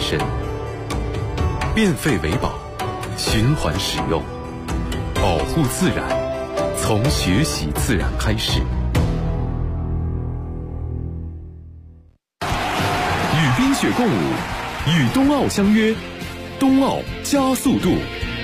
身，变废为宝，循环使用，保护自然，从学习自然开始。与冰雪共舞，与冬奥相约，冬奥加速度。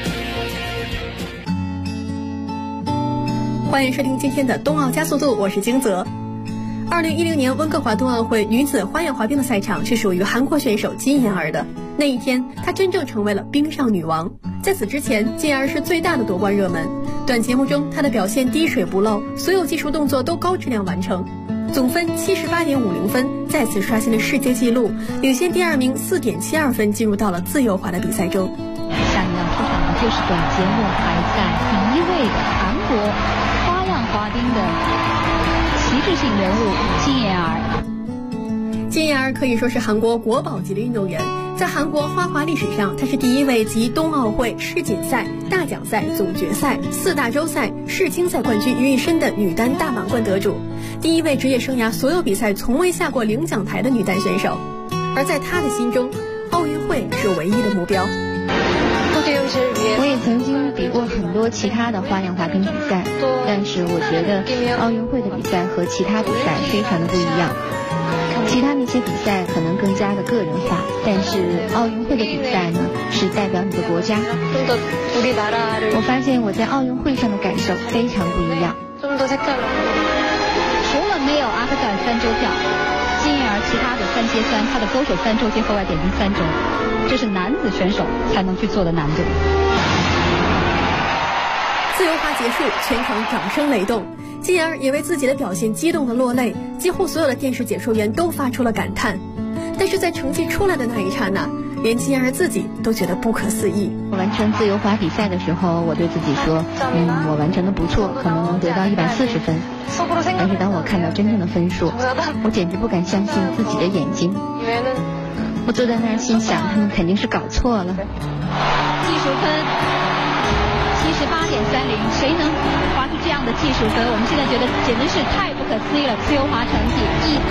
欢迎收听今天的冬奥加速度，我是金泽。2010年温哥华冬奥会女子花样滑冰的赛场是属于韩国选手金妍儿的。那一天，她真正成为了冰上女王。在此之前，金妍儿是最大的夺冠热门。短节目中，她的表现滴水不漏，所有技术动作都高质量完成，总分78.50分，再次刷新了世界纪录，领先第二名4.72分，进入到了自由滑的比赛中。 下面要出场的就是本节目排在第1位的韩国花样滑冰的旗帜性人物金妍儿。 金妍儿可以说是韩国国宝级的运动员，在韩国花滑历史上，她是第一位集冬奥会、世锦赛、大奖赛、总决赛、4大洲赛、世青赛冠军于一身的女单大满贯得主，第一位职业生涯所有比赛从未下过领奖台的女单选手。而在她的心中，奥运会是唯一的目标。 我也曾经比过很多其他的花样滑冰比赛，但是我觉得奥运会的比赛和其他比赛非常的不一样。其他那些比赛可能更加的个人化，但是奥运会的比赛呢，是代表你的国家。我发现我在奥运会上的感受非常不一样。除了没有阿克塞尔3周票，金妍儿其他的3接3，他的勾手3周接后外点地3周，这是男子选手才能去做的难度。 自由滑结束，全场掌声雷动，金妍儿也为自己的表现激动的落泪，几乎所有的电视解说员都发出了感叹。但是在成绩出来的那一刹那，连金妍儿自己都觉得不可思议。 完成自由滑比赛的时候，我对自己说，我完成的不错，可能能得到140分。但是当我看到真正的分数，我简直不敢相信自己的眼睛。我坐在那儿心想，他们肯定是搞错了。技术分78.30，谁能滑出这样的技术分？我们现在觉得简直是太不可思议了。自由滑成绩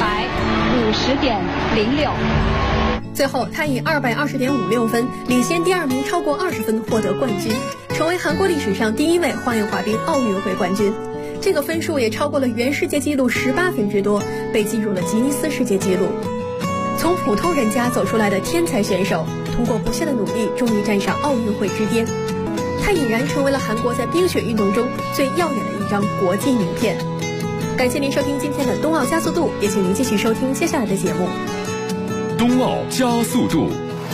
150.06。 最后，他以220.56分领先第二名超过20分，获得冠军，成为韩国历史上第一位花样滑冰奥运会冠军。这个分数也超过了原世界纪录18分之多，被记入了吉尼斯世界纪录。从普通人家走出来的天才选手，通过不懈的努力，终于站上奥运会之巅。他已然成为了韩国在冰雪运动中最耀眼的一张国际名片。感谢您收听今天的冬奥加速度，也请您继续收听接下来的节目。 冬奥加速度。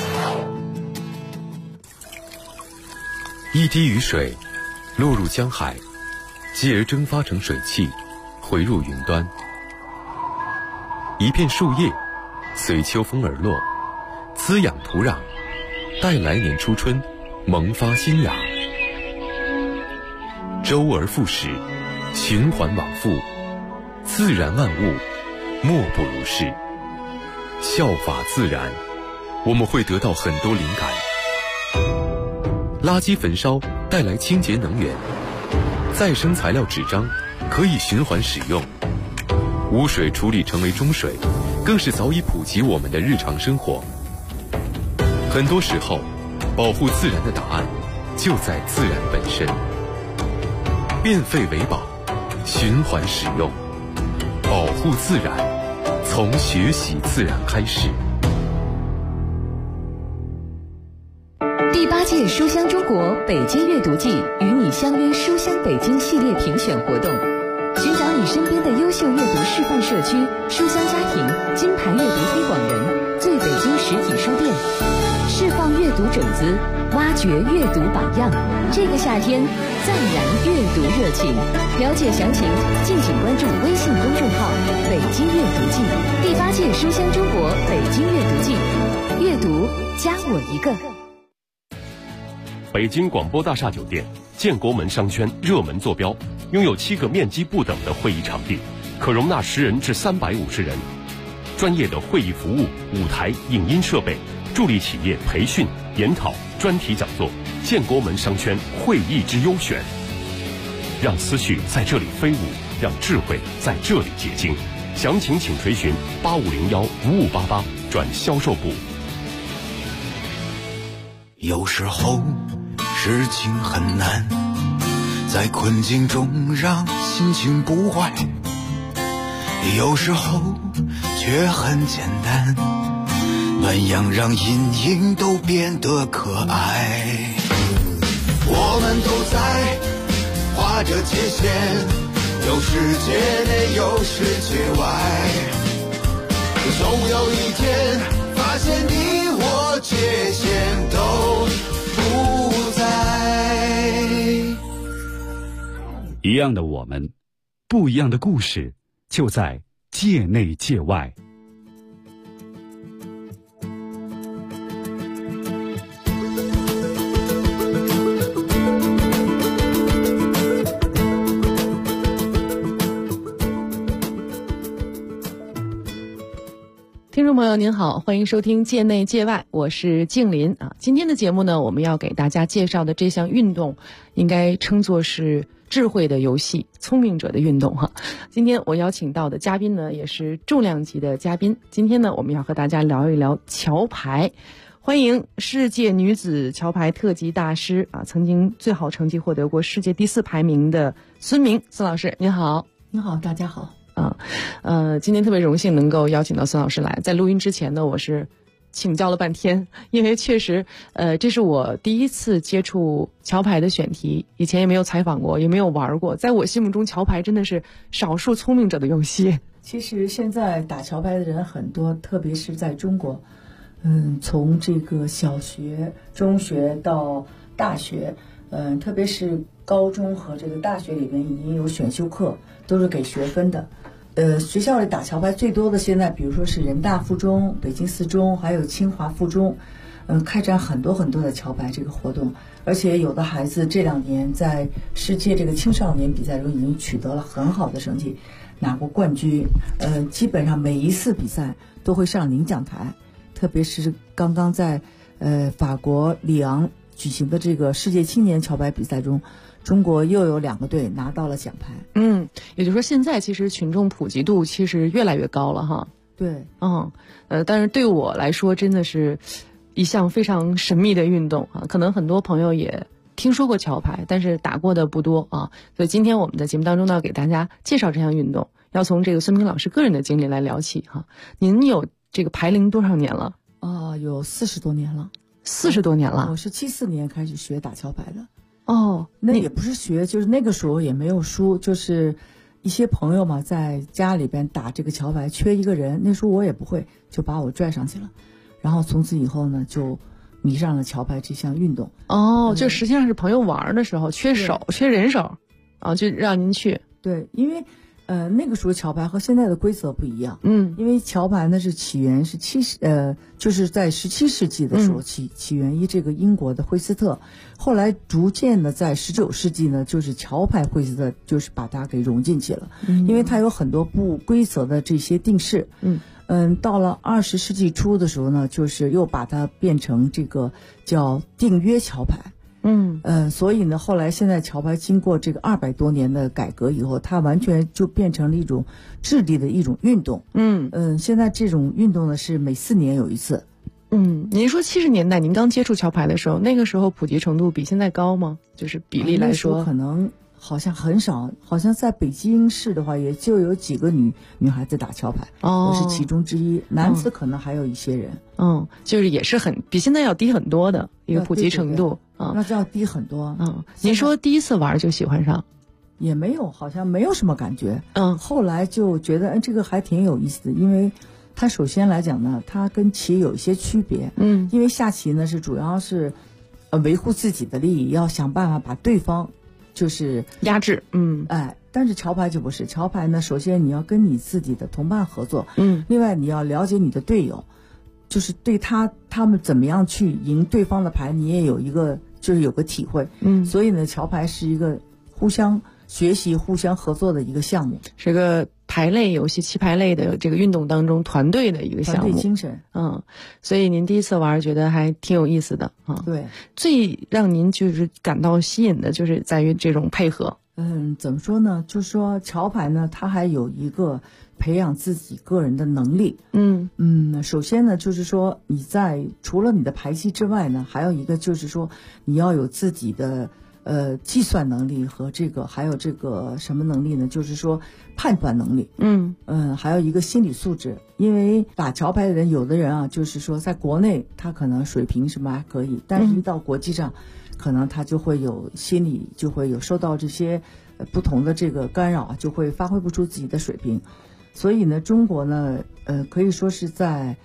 一滴雨水落入江海，继而蒸发成水汽，回入云端。一片树叶随秋风而落，滋养土壤，待来年初春萌发新芽。周而复始，循环往复，自然万物莫不如是。效法自然，我们会得到很多灵感。垃圾焚烧带来清洁能源，再生材料纸张可以循环使用，污水处理成为中水，更是早已普及我们的日常生活。很多时候，保护自然的答案就在自然本身。变废为宝，循环使用，保护自然，从学习自然开始。 第8届书香中国北京阅读季与你相约书香北京系列评选活动，寻找你身边的优秀阅读示范社区、书香家庭、金牌阅读推广人、最北京实体书店，释放阅读种子，挖掘阅读榜样。这个夏天再燃阅读热情，了解详情敬请关注微信公众号北京阅读季。第8届书香中国北京阅读季，阅读加我一个。 北京广播大厦酒店建国门商圈热门坐标，拥有7个面积不等的会议场地，可容纳10人至350人，专业的会议服务、舞台、影音设备，助力企业培训、研讨、专题讲座。建国门商圈会议之优选，让思绪在这里飞舞，让智慧在这里结晶。详情请垂询85015588转销售部。 有时候事情很难，在困境中让心情不坏，有时候却很简单，暖阳让阴影都变得可爱。我们都在画着界限，有世界内有世界外，总有一天发现你我界限都不在。 一样的我们，不一样的故事，就在界内界外。 听众朋友您好，欢迎收听界内界外，我是静林啊。今天的节目呢，我们要给大家介绍的这项运动应该称作是智慧的游戏，聪明者的运动哈。今天我邀请到的嘉宾呢，也是重量级的嘉宾。今天呢，我们要和大家聊一聊桥牌。欢迎世界女子桥牌特级大师啊，曾经最好成绩获得过世界第4排名的孙明孙老师，您好。 您好，大家好。 今天特别荣幸能够邀请到孙老师来。在录音之前呢，我是请教了半天，因为确实，这是我第一次接触桥牌的选题，以前也没有采访过，也没有玩过。在我心目中，桥牌真的是少数聪明者的游戏。 其实现在打桥牌的人很多，特别是在中国，从这个小学、中学到大学，特别是高中和这个大学里面已经有选修课，都是给学分的。学校里打桥牌最多的现在，比如说是人大附中、北京四中，还有清华附中，开展很多很多的桥牌这个活动。而且有的孩子这2年在世界这个青少年比赛中已经取得了很好的成绩，拿过冠军。基本上每一次比赛都会上领奖台，特别是刚刚在法国里昂举行的这个世界青年桥牌比赛中，中国又有2个队拿到了奖牌。 也就是说现在其实群众普及度其实越来越高了哈。 对， 但是对我来说真的是一项非常神秘的运动啊，可能很多朋友也听说过桥牌，但是打过的不多啊。所以今天我们的节目当中呢，给大家介绍这项运动，要从这个孙明老师个人的经历来聊起哈。您有这个牌龄多少年了？ 有40多年了。 40多年了。 我是74年开始学打桥牌的。 那也不是学，就是那个时候也没有书，就是一些朋友嘛，在家里边打这个桥牌，缺一个人，那时候我也不会，就把我拽上去了，然后从此以后呢，就迷上了桥牌这项运动。 就实际上是朋友玩的时候缺人手啊，就让您去。 对，因为那个时候桥牌和现在的规则不一样。因为桥牌呢是起源是就是在17世纪的时候起源于这个英国的惠斯特，后来逐渐的在19世纪呢，就是桥牌惠斯特就是把它给融进去了。因为它有很多不规则的这些定式。到了20世纪初的时候呢，就是又把它变成这个叫定约桥牌。所以呢，后来现在桥牌经过这个200多年的改革以后，它完全就变成了一种智力的一种运动。现在这种运动呢是每4年有一次。 您说70年代您刚接触桥牌的时候，那个时候普及程度比现在高吗？就是比例来说， 可能好像很少，好像在北京市的话，也就有几个女孩子打桥牌。我是其中之一。男子可能还有一些人。 就是也是比现在要低很多的一个普及程度。 那就要低很多。 您说第一次玩就喜欢上？ 也没有，好像没有什么感觉。后来就觉得这个还挺有意思的，因为它首先来讲呢，它跟棋有一些区别。因为下棋呢是主要是维护自己的利益，要想办法把对方就是压制。 但是桥牌就不是，桥牌呢首先你要跟你自己的同伴合作。另外你要了解你的队友，就是对他们怎么样去赢对方的牌，你也有一个就是有个体会。所以呢，桥牌是一个互相学习、互相合作的一个项目， 是个牌类游戏、棋牌类的这个运动当中团队的一个项目， 团队精神。 所以您第一次玩觉得还挺有意思的啊。 对， 最让您就是感到吸引的就是在于这种配合。 怎么说呢？就是说桥牌呢，它还有一个培养自己个人的能力。首先呢，就是说你除了你的排气之外呢，还有一个就是说你要有自己的计算能力和还有这个什么能力呢？就是说判断能力。还有一个心理素质。因为打桥牌的人，有的人啊，就是说在国内他可能水平什么还可以，但是一到国际上，可能他就会有心理就会有受到这些不同的这个干扰，就会发挥不出自己的水平。所以呢，中国呢，可以说是在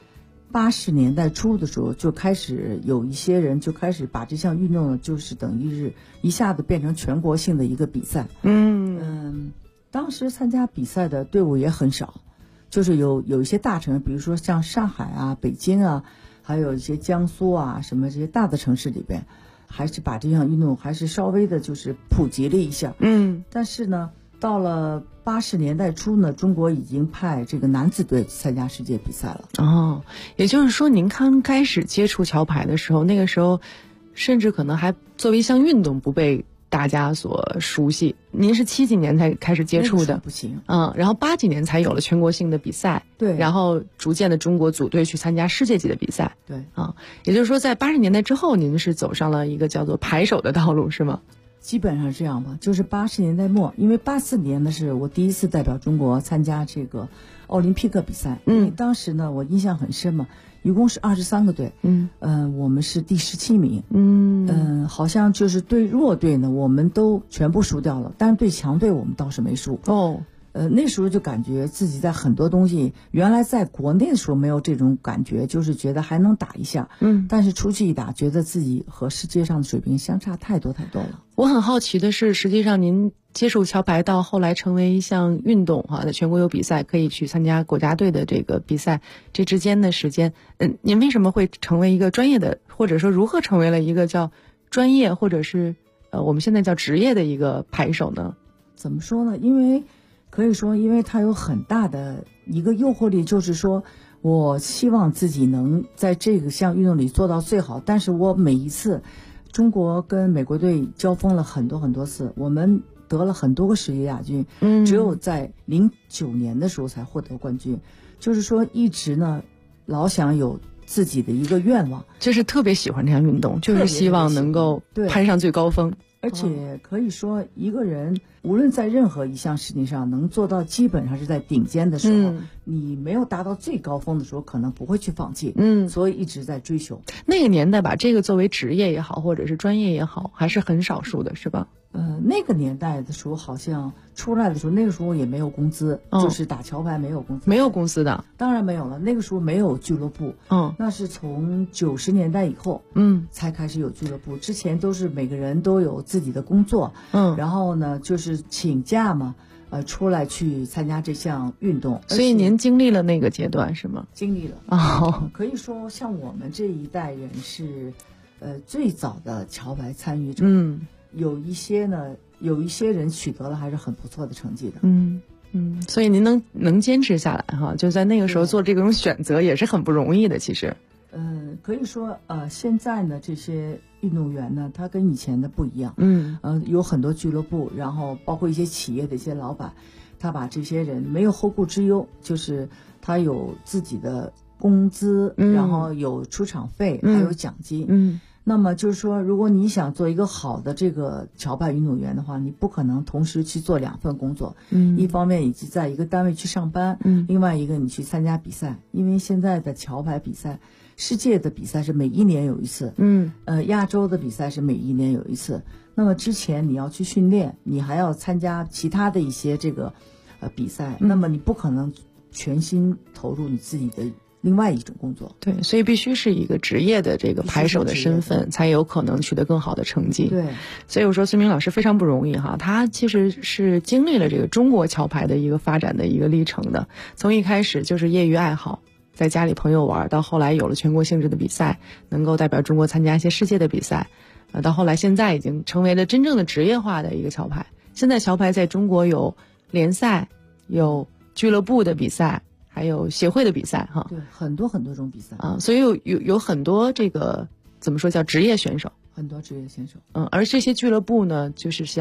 80年代初的时候就开始有一些人就开始把这项运动呢，就是等于是一下子变成全国性的一个比赛。当时参加比赛的队伍也很少，就是有一些大城市，比如说像上海啊、北京啊，还有一些江苏啊什么这些大的城市里边，还是把这项运动还是稍微的就是普及了一下。但是呢，到了80年代初呢，中国已经派这个男子队参加世界比赛了。 也就是说您刚开始接触桥牌的时候，那个时候甚至可能还作为一项运动不被大家所熟悉。您是70几年才开始接触的， 不行。 然后80几年才有了全国性的比赛。 对。 然后逐渐的中国组队去参加世界级的比赛。 对。 也就是说在80年代之后，您是走上了一个叫做牌手的道路，是吗？ 基本上这样吧，就是80年代末，因为84年呢是我第一次代表中国参加这个奥林匹克比赛。因为当时呢我印象很深嘛，一共是23个队。我们是第17名。好像就是对弱队呢我们都全部输掉了，但是对强队我们倒是没输。那时候就感觉自己在很多东西，原来在国内的时候没有这种感觉，就是觉得还能打一下。但是出去一打，觉得自己和世界上的水平相差太多了。 我很好奇的是，实际上您接触桥牌到后来成为一项运动在全国有比赛可以去参加国家队的这个比赛，这之间的时间，您为什么会成为一个专业的，或者说如何成为了一个叫专业或者是我们现在叫职业的一个牌手呢？ 怎么说呢？因为它有很大的一个诱惑力，就是说我希望自己能在这个项运动里做到最好。但是我每一次中国跟美国队交锋了很多次，我们得了很多个世界亚军。只有在09年的时候才获得冠军。就是说一直呢老想有自己的一个愿望， 就是特别喜欢这项运动，就是希望能够攀上最高峰。 而且可以说一个人无论在任何一项事情上能做到基本上是在顶尖的时候，你没有达到最高峰的时候可能不会去放弃。所以一直在追求。 那个年代把这个作为职业也好或者是专业也好还是很少数的，是吧？ 那个年代的时候好像出来的时候，那个时候也没有工资。就是打桥牌没有工资。 没有公司的？当然没有了，那个时候没有俱乐部。那是从90年代以后才开始有俱乐部。之前都是每个人都有自己的工作。然后呢就是请假嘛，出来去参加这项运动。 所以您经历了那个阶段是吗？ 经历了。可以说像我们这一代人是最早的桥牌参与者。有一些人取得了还是很不错的成绩的。 所以您能坚持下来哈，就在那个时候做这种选择也是很不容易的。其实可以说现在呢这些运动员呢他跟以前的不一样。有很多俱乐部，然后包括一些企业的一些老板，他把这些人没有后顾之忧，就是他有自己的工资，然后有出场费，还有奖金。那么就是说如果你想做一个好的这个桥牌运动员的话，你不可能同时去做2份工作。一方面以及在一个单位去上班，另外一个你去参加比赛。因为现在的桥牌比赛，世界的比赛是每1年有一次，亚洲的比赛是每1年有一次。那么之前你要去训练，你还要参加其他的一些这个比赛，那么你不可能全心投入你自己的另外一种工作。 对，所以必须是一个职业的这个牌手的身份，才有可能取得更好的成绩。 对， 所以我说孙明老师非常不容易哈，他其实是经历了这个中国桥牌的一个发展的一个历程的。从一开始就是业余爱好，在家里朋友玩，到后来有了全国性质的比赛，能够代表中国参加一些世界的比赛，到后来现在已经成为了真正的职业化的一个桥牌。现在桥牌在中国有联赛，有俱乐部的比赛，还有协会的比赛哈。 对，很多种比赛所以有很多这个怎么说叫职业选手， 很多职业选手。 而这些俱乐部呢，就是像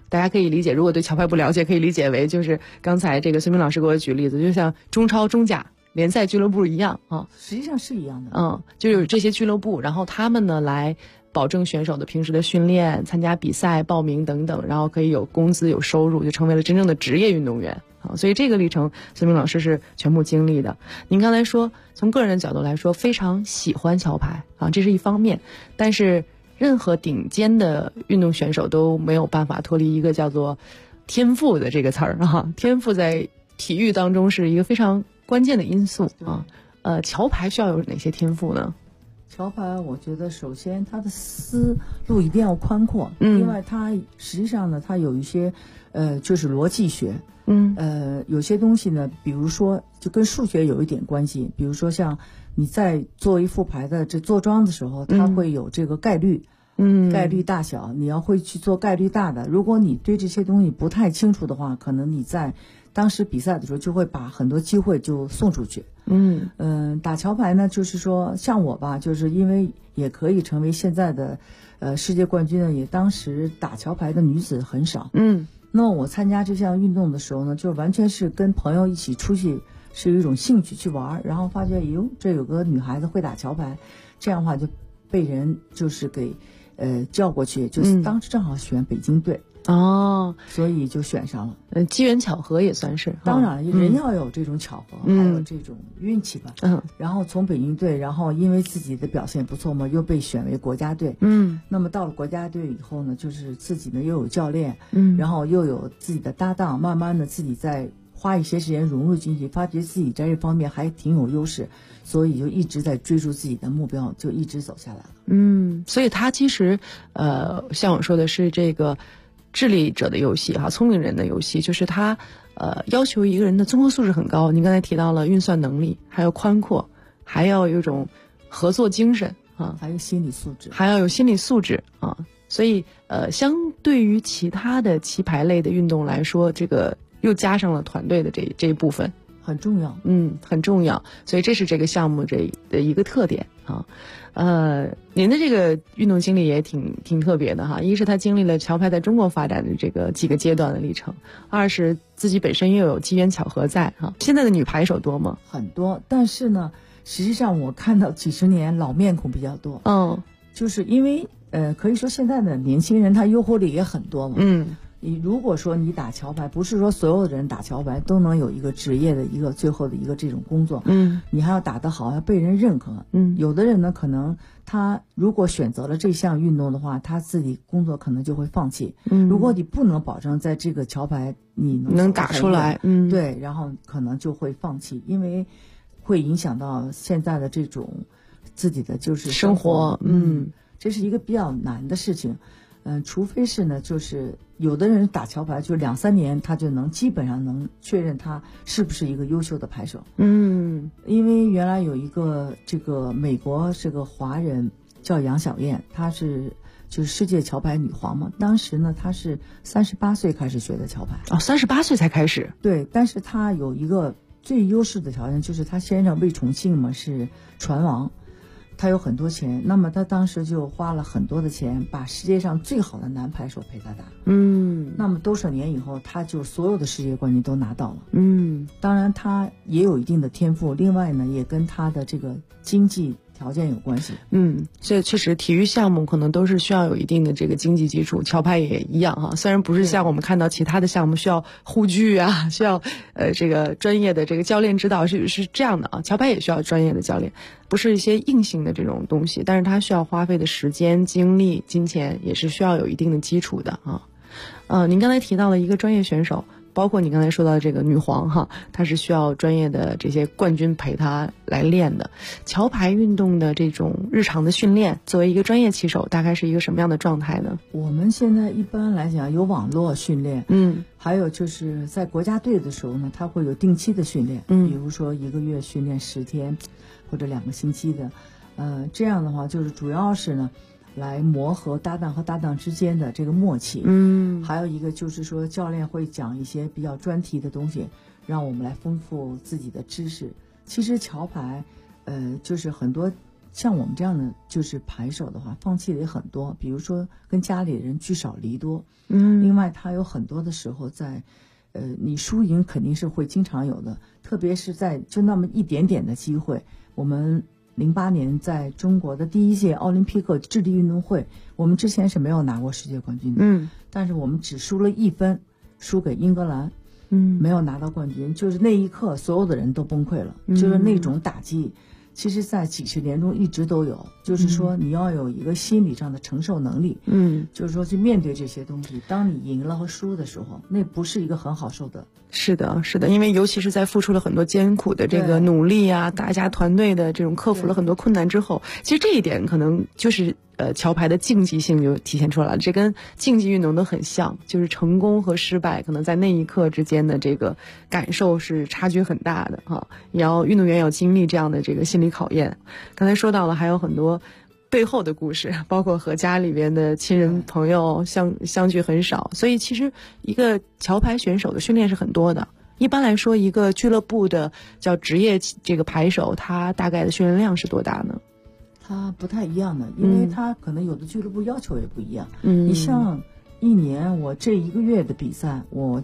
大家可以理解，如果对桥牌不了解，可以理解为就是刚才这个孙明老师给我举例子，就像中超、中甲联赛俱乐部一样啊， 实际上是一样的。 就有这些俱乐部，然后他们呢来保证选手的平时的训练、参加比赛、报名等等，然后可以有工资、有收入，就成为了真正的职业运动员啊。所以这个历程，孙明老师是全部经历的。您刚才说，从个人的角度来说，非常喜欢桥牌啊，这是一方面，但是任何顶尖的运动选手都没有办法脱离一个叫做天赋的这个词儿啊。天赋在体育当中是一个非常关键的因素啊。桥牌需要有哪些天赋呢？ 桥牌，我觉得首先它的思路一定要宽阔，另外它实际上呢，它有一些就是逻辑学，有些东西呢，比如说就跟数学有一点关系，比如说像你在做一副牌的这做庄的时候，它会有这个概率，概率大小，你要会去做概率大的。如果你对这些东西不太清楚的话，可能你在当时比赛的时候就会把很多机会就送出去。打桥牌呢，就是说像我吧，就是因为也可以成为现在的世界冠军呢，也当时打桥牌的女子很少。那么我参加这项运动的时候呢，就完全是跟朋友一起出去，是有一种兴趣去玩，然后发觉哟，这有个女孩子会打桥牌，这样的话就被人就是给叫过去，就是当时正好选北京队。所以就选上了。 机缘巧合也算是， 当然人要有这种巧合，还有这种运气吧。然后从北京队，然后因为自己的表现不错嘛，又被选为国家队。那么到了国家队以后呢，就是自己呢又有教练，然后又有自己的搭档，慢慢的自己再花一些时间融入进去，发觉自己在这方面还挺有优势，所以就一直在追逐自己的目标，就一直走下来了。 所以他其实像我说的是这个智力者的游戏哈，聪明人的游戏，就是他要求一个人的综合素质很高。您刚才提到了运算能力，还有宽阔，还要有一种合作精神啊， 还有心理素质， 还要有心理素质啊。所以相对于其他的棋牌类的运动来说，这个又加上了团队的这一部分， 很重要。 很重要。所以这是这个项目这的一个特点啊。您的这个运动经历也挺特别的哈。一是他经历了桥牌在中国发展的这个几个阶段的历程，二是自己本身又有机缘巧合在哈。现在的女牌手多吗？ 很多，但是呢，实际上我看到几十年老面孔比较多。就是因为可以说现在的年轻人他诱惑力也很多嘛。你如果说你打桥牌，不是说所有的人打桥牌都能有一个职业的一个最后的一个这种工作，你还要打得好，要被人认可。有的人呢，可能他如果选择了这项运动的话，他自己工作可能就会放弃。如果你不能保证在这个桥牌你能打出来， 对，然后可能就会放弃，因为会影响到现在的这种自己的就是生活。 这是一个比较难的事情。除非是呢，就是有的人打桥牌，就2-3年他就能基本上能确认他是不是一个优秀的牌手。因为原来有一个这个美国是个华人叫杨晓燕，她是就是世界桥牌女皇嘛。当时呢，她是38岁开始学的桥牌。 38岁才开始？ 对，但是她有一个最优势的条件，就是她先生魏崇信嘛是船王。他有很多钱，那么他当时就花了很多的钱，把世界上最好的男牌手陪他打。那么多少年以后，他就所有的世界冠军都拿到了。当然他也有一定的天赋，另外呢，也跟他的这个经济条件有关系。 所以确实体育项目可能都是需要有一定的这个经济基础，桥牌也一样哈。虽然不是像我们看到其他的项目需要护具啊，需要这个专业的这个教练指导，是这样的啊。桥牌也需要专业的教练，不是一些硬性的这种东西，但是它需要花费的时间、精力、金钱也是需要有一定的基础的啊。您刚才提到了一个专业选手，包括你刚才说到的这个女皇哈，她是需要专业的这些冠军陪她来练的。桥牌运动的这种日常的训练，作为一个专业棋手，大概是一个什么样的状态呢？ 我们现在一般来讲有网络训练，还有就是在国家队的时候呢，他会有定期的训练，比如说1个月训练10天或者2个星期的，这样的话就是主要是呢来磨合搭档和搭档之间的这个默契。还有一个就是说教练会讲一些比较专题的东西，让我们来丰富自己的知识。其实桥牌就是很多像我们这样的就是牌手的话，放弃的也很多，比如说跟家里人聚少离多。另外他有很多的时候在，你输赢肯定是会经常有的，特别是在就那么一点点的机会。我们08年在中国的第1届奥林匹克智力运动会，我们之前是没有拿过世界冠军的，但是我们只输了1分，输给英格兰，没有拿到冠军，就是那一刻所有的人都崩溃了，就是那种打击。其实在几十年中一直都有，就是说你要有一个心理上的承受能力，就是说去面对这些东西。当你赢了和输的时候，那不是一个很好受的。 是的，是的，因为尤其是在付出了很多艰苦的这个努力啊，大家团队的这种克服了很多困难之后，其实这一点可能就是桥牌的竞技性就体现出来了。这跟竞技运动都很像，就是成功和失败可能在那一刻之间的这个感受是差距很大的哈。也要运动员要经历这样的这个心理考验。刚才说到了还有很多背后的故事，包括和家里边的亲人朋友相聚很少，所以其实一个桥牌选手的训练是很多的。一般来说，一个俱乐部的叫职业这个牌手，他大概的训练量是多大呢？ 他不太一样的，因为他可能有的俱乐部要求也不一样。你像一年我这1个月的比赛，我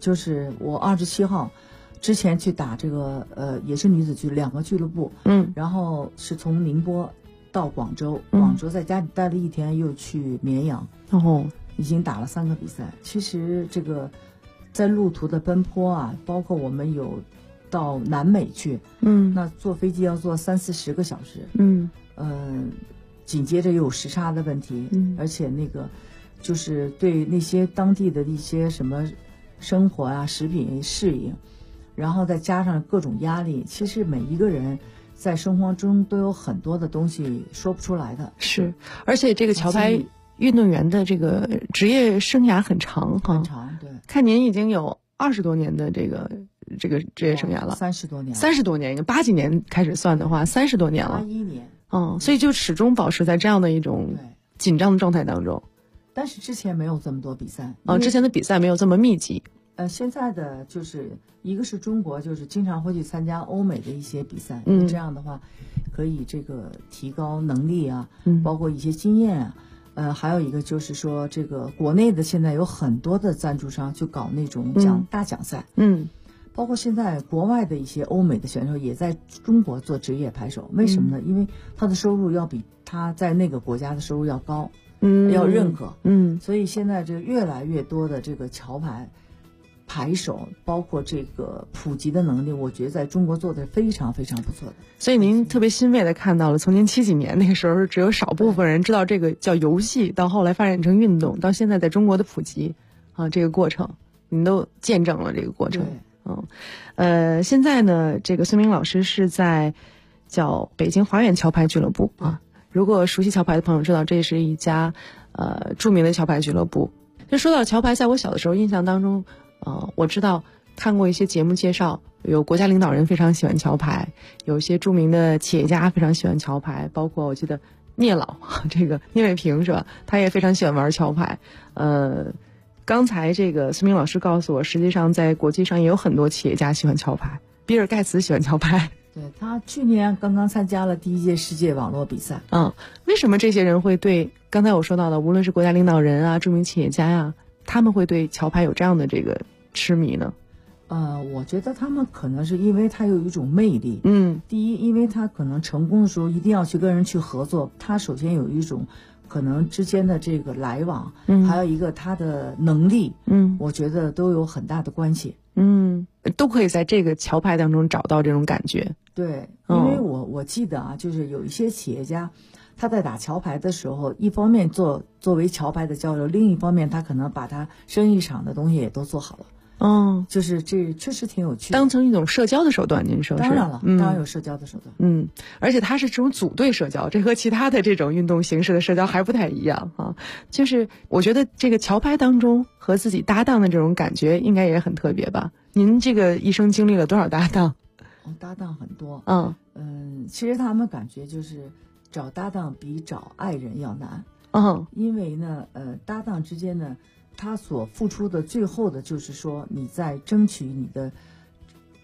27号之前去打这个也是女子俱2个俱乐部，然后是从宁波到广州，广州在家里待了1天，又去绵阳，已经打了3个比赛。其实这个在路途的奔波啊，包括我们有到南美去，那坐飞机要坐30-40个小时，紧接着又有时差的问题，而且那个就是对那些当地的一些什么生活啊、食品适应，然后再加上各种压力，其实每一个人在生活中都有很多的东西说不出来的。 是，而且这个桥牌运动员的这个职业生涯很长哈， 很长，对。 看您已经有20多年的这个职业生涯了 ，30多年 ，30多年，80几年开始算的话，30多年了 ，81年。 所以就始终保持在这样的一种紧张的状态当中。 但是之前没有这么多比赛， 之前的比赛没有这么密集。 现在的就是一个是中国，就是经常会去参加欧美的一些比赛，这样的话可以这个提高能力啊，包括一些经验啊。还有一个就是说，这个国内的现在有很多的赞助商去搞那种大奖赛，包括现在国外的一些欧美的选手也在中国做职业牌手。为什么呢？因为他的收入要比他在那个国家的收入要高，要认可，所以现在这越来越多的这个桥牌手，包括这个普及的能力，我觉得在中国做的非常非常不错的。 所以您特别欣慰的看到了，从您70几年那个时候只有少部分人知道这个叫游戏，到后来发展成运动，到现在在中国的普及这个过程，您都见证了这个过程。现在呢，这个孙明老师是在叫北京华远桥牌俱乐部啊。如果熟悉桥牌的朋友知道，这是一家著名的桥牌俱乐部。就说到桥牌，在我小的时候印象当中，我知道看过一些节目介绍，有国家领导人非常喜欢桥牌，有一些著名的企业家非常喜欢桥牌，包括我记得聂老这个聂卫平是吧？他也非常喜欢玩桥牌。刚才这个孙明老师告诉我，实际上在国际上也有很多企业家喜欢桥牌，比尔盖茨喜欢桥牌。 对，他去年刚刚参加了第1届世界网络比赛。 为什么这些人会对刚才我说到的，无论是国家领导人啊、著名企业家呀，他们会对桥牌有这样的这个痴迷呢？ 我觉得他们可能是因为他有一种魅力。第一，因为他可能成功的时候一定要去跟人去合作，他首先有一种可能之间的这个来往，还有一个他的能力，我觉得都有很大的关系。 都可以在这个桥牌当中找到这种感觉。 对，因为我记得就是有一些企业家，他在打桥牌的时候，一方面作为桥牌的交流，另一方面他可能把他生意场的东西也都做好了。就是这确实挺有趣的， 当成一种社交的手段。您说是？ 当然了，当然有社交的手段。 而且它是这种组队社交，这和其他的这种运动形式的社交还不太一样啊。就是我觉得这个桥牌当中和自己搭档的这种感觉应该也很特别吧？您这个一生经历了多少搭档？ 搭档很多。其实他们感觉就是找搭档比找爱人要难。因为呢，搭档之间呢，他所付出的最后的就是说你在争取你的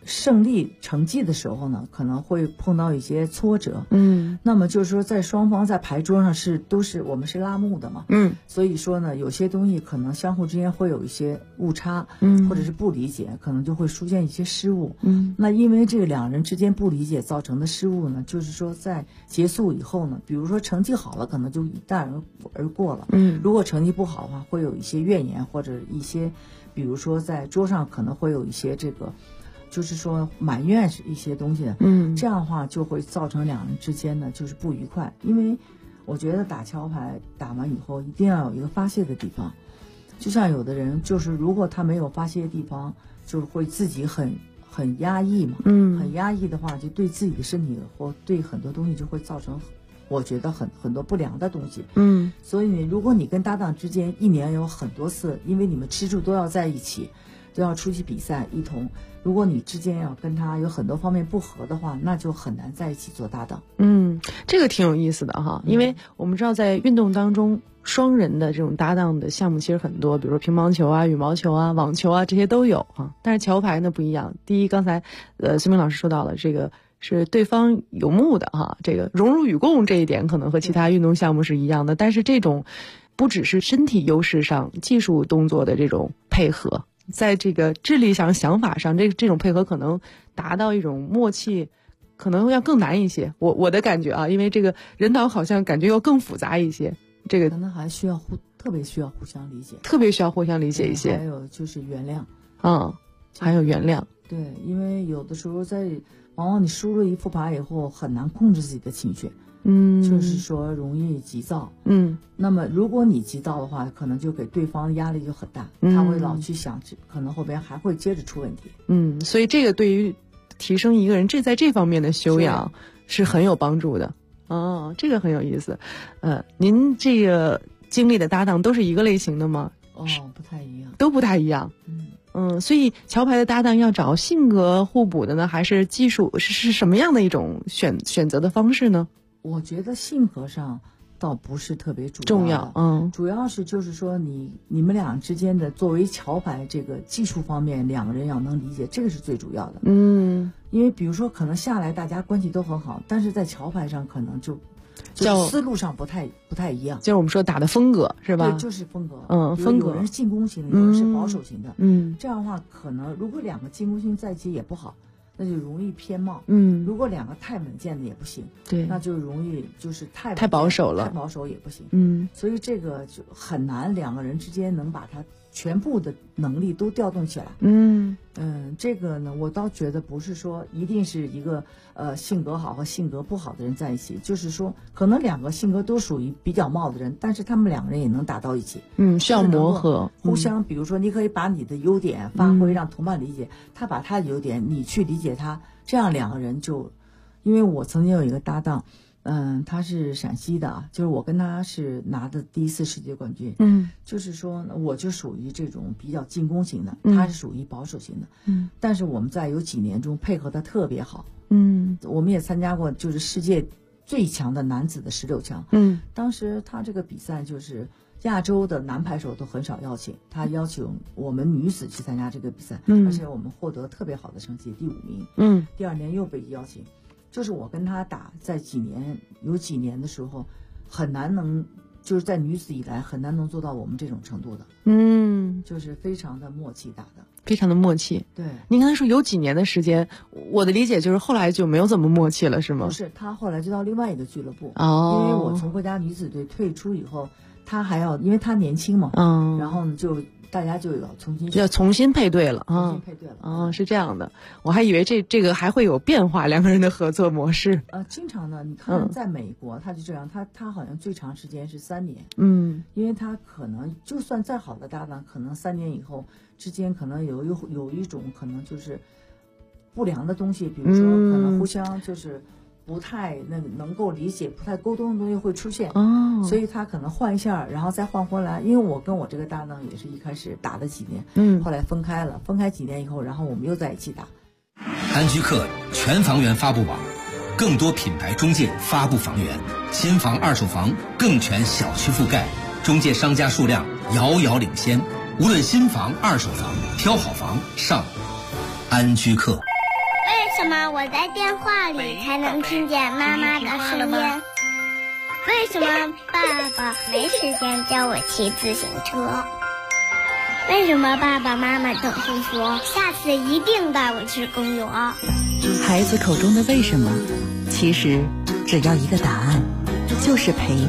胜利成绩的时候呢，可能会碰到一些挫折。那么就是说，在双方在牌桌上我们是拉幕的嘛。所以说呢，有些东西可能相互之间会有一些误差，或者是不理解，可能就会出现一些失误。那因为这个两人之间不理解造成的失误呢，就是说在结束以后呢，比如说成绩好了，可能就一带而过了。如果成绩不好的话，会有一些怨言，或者一些，比如说在桌上可能会有一些这个。就是说埋怨一些东西的，这样的话就会造成两人之间呢就是不愉快。因为我觉得打桥牌打完以后一定要有一个发泄的地方，就像有的人就是如果他没有发泄的地方，就是会自己很压抑嘛，很压抑的话，就对自己的身体或对很多东西就会造成，我觉得很多不良的东西。所以如果你跟搭档之间一年有很多次，因为你们吃住都要在一起，都要出去比赛一同。如果你之间要跟他有很多方面不合的话，那就很难在一起做搭档。 这个挺有意思的哈，因为我们知道在运动当中，双人的这种搭档的项目其实很多，比如说乒乓球啊、羽毛球啊、网球啊，这些都有哈。但是桥牌呢不一样，第一，刚才孙明老师说到了，这个是对方有目的哈，这个荣辱与共这一点可能和其他运动项目是一样的，但是这种不只是身体优势上、技术动作的这种配合。在这个智力上、想法上，这种配合可能达到一种默契，可能要更难一些。我的感觉啊，因为这个人脑好像感觉要更复杂一些。这个可能还需要特别需要互相理解， 特别需要互相理解一些。 还有就是原谅， 还有原谅。 对，因为有的时候往往你输了一副牌以后，很难控制自己的情绪。就是说容易急躁。那么如果你急躁的话，可能就给对方压力就很大，他会老去想，可能后边还会接着出问题。 所以这个对于提升一个人在这方面的修养是很有帮助的。这个很有意思。您这个经历的搭档都是一个类型的吗？ 不太一样， 都不太一样。所以桥牌的搭档要找性格互补的呢，还是技术是什么样的一种选择的方式呢？ 我觉得性格上倒不是特别重要， 主要是就是说你们俩之间的作为桥牌这个技术方面，两个人要能理解，这个是最主要的。因为比如说可能下来大家关系都很好，但是在桥牌上可能就思路上不太一样， 就是我们说打的风格是吧？ 对，就是风格。 风格有人是进攻型的，有人是保守型的。这样的话可能如果两个进攻型在一起也不好，那就容易偏冒。如果两个太稳健的也不行， 对， 那就容易就是太保守了， 太保守也不行。所以这个就很难两个人之间能把他全部的能力都调动起来。这个呢，我倒觉得不是说一定是一个性格好和性格不好的人在一起，就是说可能两个性格都属于比较冒的人，但是他们两个人也能打到一起。 需要磨合， 互相，比如说你可以把你的优点发挥，让同伴理解，他把他的优点你去理解他，这样两个人就，因为我曾经有一个搭档，他是陕西的，就是我跟他是拿的第一次世界冠军。就是说我就属于这种比较进攻型的，他是属于保守型的。但是我们在有几年中配合的特别好。我们也参加过就是世界最强的男子的16强。当时他这个比赛就是亚洲的男排手都很少邀请，他邀请我们女子去参加这个比赛。而且我们获得特别好的成绩，第5名。第2年又被邀请。就是我跟他打，在有几年的时候，很难能就是在女子以来很难能做到我们这种程度的。就是非常的默契打的， 非常的默契。 对， 您刚才说有几年的时间，我的理解就是后来就没有怎么默契了，是吗？ 不是，他后来就到另外一个俱乐部。因为我从国家女子队退出以后，他还要，因为他年轻嘛。然后呢就。大家就要重新配对了。 重新配对了。 是这样的，我还以为这个还会有变化，两个人的合作模式。 经常呢，你看在美国他就这样，他好像最长时间是3年。因为他可能就算再好的搭档，可能3年以后之间可能有一种可能就是不良的东西，比如说可能互相就是不太能够理解、不太沟通的东西会出现。所以他可能换一下，然后再换回来。因为我跟我这个搭档也是一开始打了几年，后来分开了，分开几年以后，然后我们又在一起打。 安居客全房源发布网，更多品牌中介发布房源，新房二手房更全小区覆盖，中介商家数量遥遥领先。无论新房二手房，挑好房上安居客。 什么我在电话里才能听见妈妈的声音？为什么爸爸没时间教我骑自行车？为什么爸爸妈妈总是说下次一定带我去公园？ 孩子口中的为什么，其实只要一个答案，就是陪